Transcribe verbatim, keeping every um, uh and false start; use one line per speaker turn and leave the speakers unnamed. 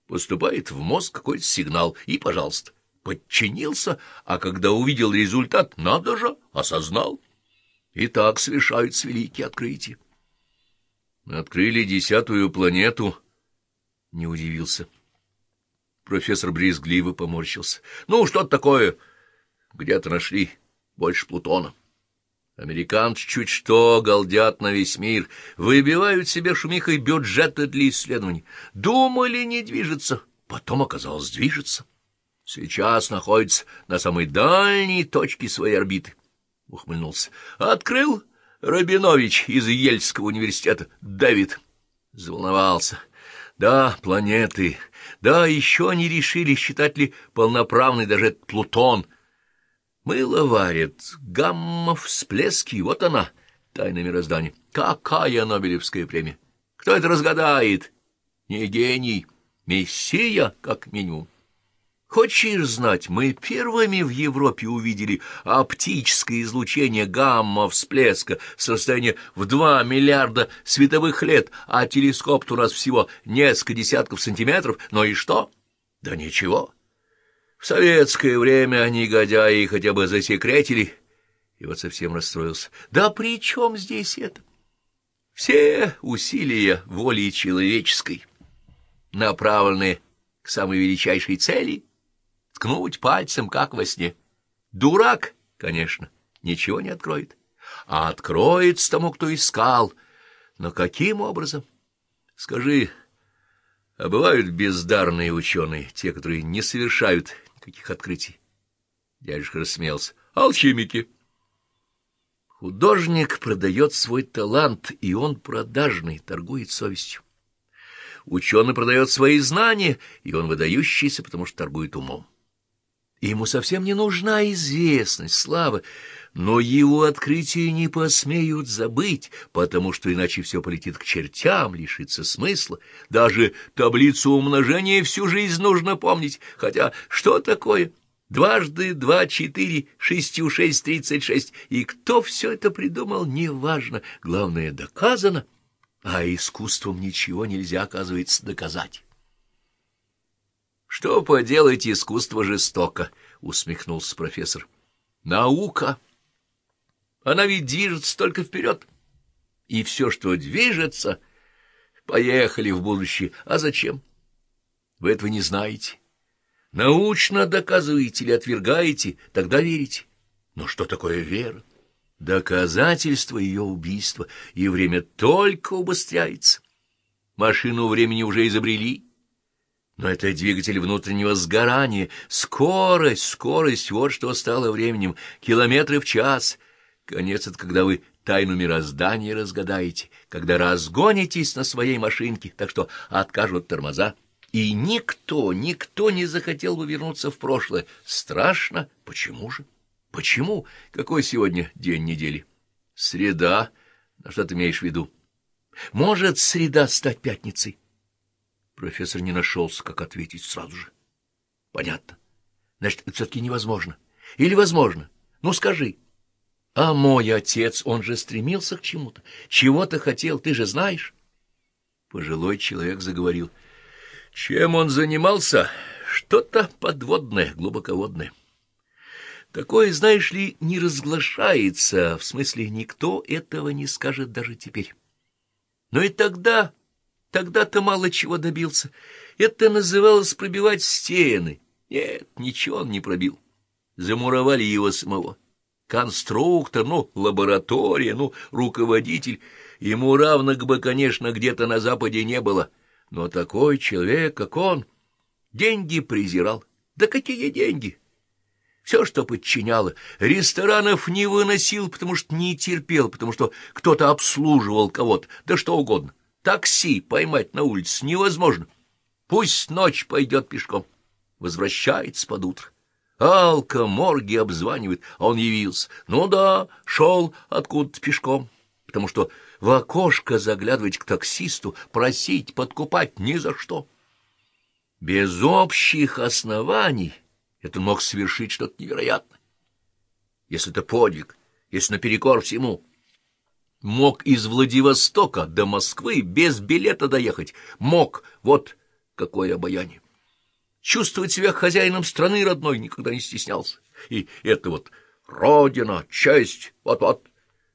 Поступает в мозг какой-то сигнал, и, пожалуйста, подчинился, а когда увидел результат, надо же, осознал. И так совершаются великие открытия. Открыли десятую планету, не удивился. Профессор брезгливо поморщился. Ну, что-то такое где-то нашли, больше Плутона. Американцы чуть что галдят на весь мир, выбивают себе шумихой бюджеты для исследований. Думали, не движется, потом оказалось, движется. Сейчас находится на самой дальней точке своей орбиты. Ухмыльнулся. Открыл Рабинович из Ельского университета. Дэвид заволновался. Да, планеты. Да, еще не решили, считать ли полноправный даже этот Плутон. Мыло варят, гамма-всплески, вот она, тайна мироздания. Какая Нобелевская премия? Кто это разгадает? Не гений, мессия, как минимум. Хочешь знать, мы первыми в Европе увидели оптическое излучение гамма-всплеска с расстояния в два миллиарда световых лет, а телескоп у нас всего несколько десятков сантиметров. Ну и что? Да ничего. В советское время негодяи хотя бы засекретили, и вот совсем расстроился. Да при чем здесь это? Все усилия воли человеческой, направленные к самой величайшей цели, ткнуть пальцем, как во сне. Дурак, конечно, ничего не откроет, а откроется тому, кто искал. Но каким образом? Скажи, а бывают бездарные ученые, те, которые не совершают никаких открытий? Дядюшка рассмеялся. Алхимики. Художник продает свой талант, и он продажный, торгует совестью. Ученый продает свои знания, и он выдающийся, потому что торгует умом. И ему совсем не нужна известность, слава, но его открытия не посмеют забыть, потому что иначе все полетит к чертям, лишится смысла. Даже таблицу умножения всю жизнь нужно помнить, хотя что такое? Дважды два — четыре, шестью шесть — тридцать шесть. И кто все это придумал, неважно, главное, доказано, а искусством ничего нельзя, оказывается, доказать. Что поделать, искусство жестоко, — усмехнулся профессор. Наука. Она ведь движется только вперед. И все, что движется, поехали в будущее. А зачем? Вы этого не знаете. Научно доказываете или отвергаете, тогда верите. Но что такое вера? Доказательство ее убийства, и время только убыстряется. Машину времени уже изобрели. Но это двигатель внутреннего сгорания. Скорость, скорость — вот что стало временем. Километры в час. Конец — это когда вы тайну мироздания разгадаете, когда разгонитесь на своей машинке, так что откажут тормоза. И никто, никто не захотел бы вернуться в прошлое. Страшно. Почему же? Почему? Какой сегодня день недели? Среда. А что ты имеешь в виду? Может среда стать пятницей? Профессор не нашелся, как ответить сразу же. Понятно. Значит, это все-таки невозможно. Или возможно? Ну, скажи. А мой отец, он же стремился к чему-то. Чего-то хотел, ты же знаешь. Пожилой человек заговорил. Чем он занимался? Что-то подводное, глубоководное. Такое, знаешь ли, не разглашается, в смысле, никто этого не скажет даже теперь. Но и тогда... Тогда-то мало чего добился. Это называлось пробивать стены. Нет, ничего он не пробил. Замуровали его самого. Конструктор, ну, лаборатория, ну, руководитель. Ему равных бы, конечно, где-то на Западе не было. Но такой человек, как он, деньги презирал. Да какие деньги? Все, что подчиняло. Ресторанов не выносил, потому что не терпел, потому что кто-то обслуживал кого-то, да что угодно. Такси поймать на улице невозможно. Пусть ночь пойдет пешком. Возвращается под утро. Алка морги обзванивает, а он явился. Ну да, шел откуда-то пешком. Потому что в окошко заглядывать к таксисту, просить, подкупать ни за что. Без общих оснований это мог совершить что-то невероятное. Если это подвиг, если наперекор всему... Мог из Владивостока до Москвы без билета доехать. Мог. Вот какое обаяние! Чувствовать себя хозяином страны родной никогда не стеснялся. И это вот родина, честь, вот-вот.